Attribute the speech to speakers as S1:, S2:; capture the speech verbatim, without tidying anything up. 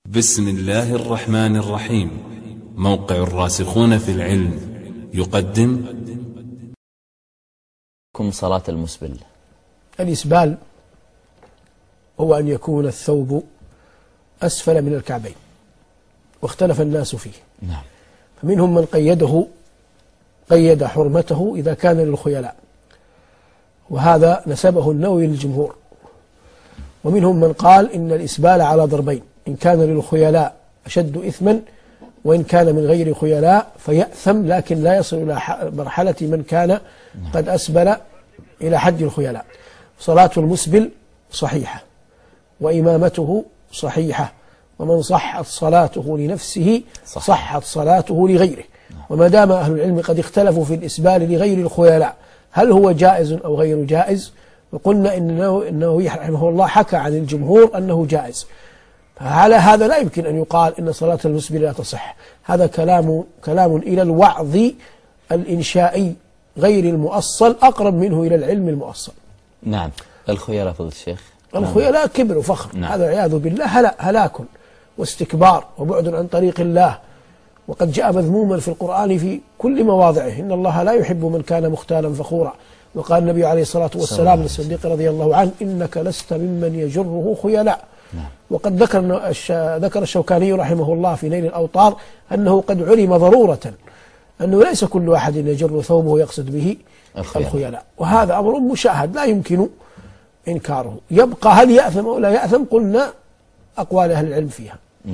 S1: بسم الله الرحمن الرحيم. موقع الراسخون في العلم يقدم
S2: كم صلاة المسبل.
S3: الإسبال هو أن يكون الثوب أسفل من الكعبين، واختلف الناس فيه.
S2: نعم.
S3: فمنهم من قيده قيد حرمته إذا كان للخيلاء، وهذا نسبه النووي للجمهور. ومنهم من قال إن الإسبال على ضربين، إن كان للخيلاء أشد إثما، وإن كان من غير خيلاء فيأثم لكن لا يصل إلى مرحلة من كان قد أسبل إلى حد الخيلاء. صلاة المسبل صحيحة، وإمامته صحيحة، ومن صحت صلاته لنفسه صحت صلاته لغيره. وما دام أهل العلم قد اختلفوا في الإسبال لغير الخيلاء هل هو جائز أو غير جائز، وقلنا إنه النووي رحمه الله حكى عن الجمهور أنه جائز، فعلى هذا لا يمكن أن يقال إن صلاة المسبل لا تصح. هذا كلام كلام إلى الوعظ الإنشائي غير المؤصل، أقرب منه إلى العلم المؤصل.
S2: نعم. الخيلاء فضل الشيخ،
S3: الخيلاء كبر وفخر.
S2: نعم.
S3: هذا والعياذ بالله هلاك واستكبار وبعد عن طريق الله، وقد جاء مذموما في القرآن في كل مواضعه: إن الله لا يحب من كان مختالا فخورا. وقال النبي عليه الصلاة والسلام للصديق رضي الله عنه: إنك لست ممن يجره خيلاء.
S2: نعم. وقد
S3: ذكر ذكر الشوكاني رحمه الله في نيل الأوطار أنه قد علم ضرورة أنه ليس كل أحد يجر ثوبه يقصد به الخيلاء، وهذا أمر مشاهد لا يمكن إنكاره. يبقى هل يأثم أو لا يأثم؟ قلنا أقوال أهل العلم فيها.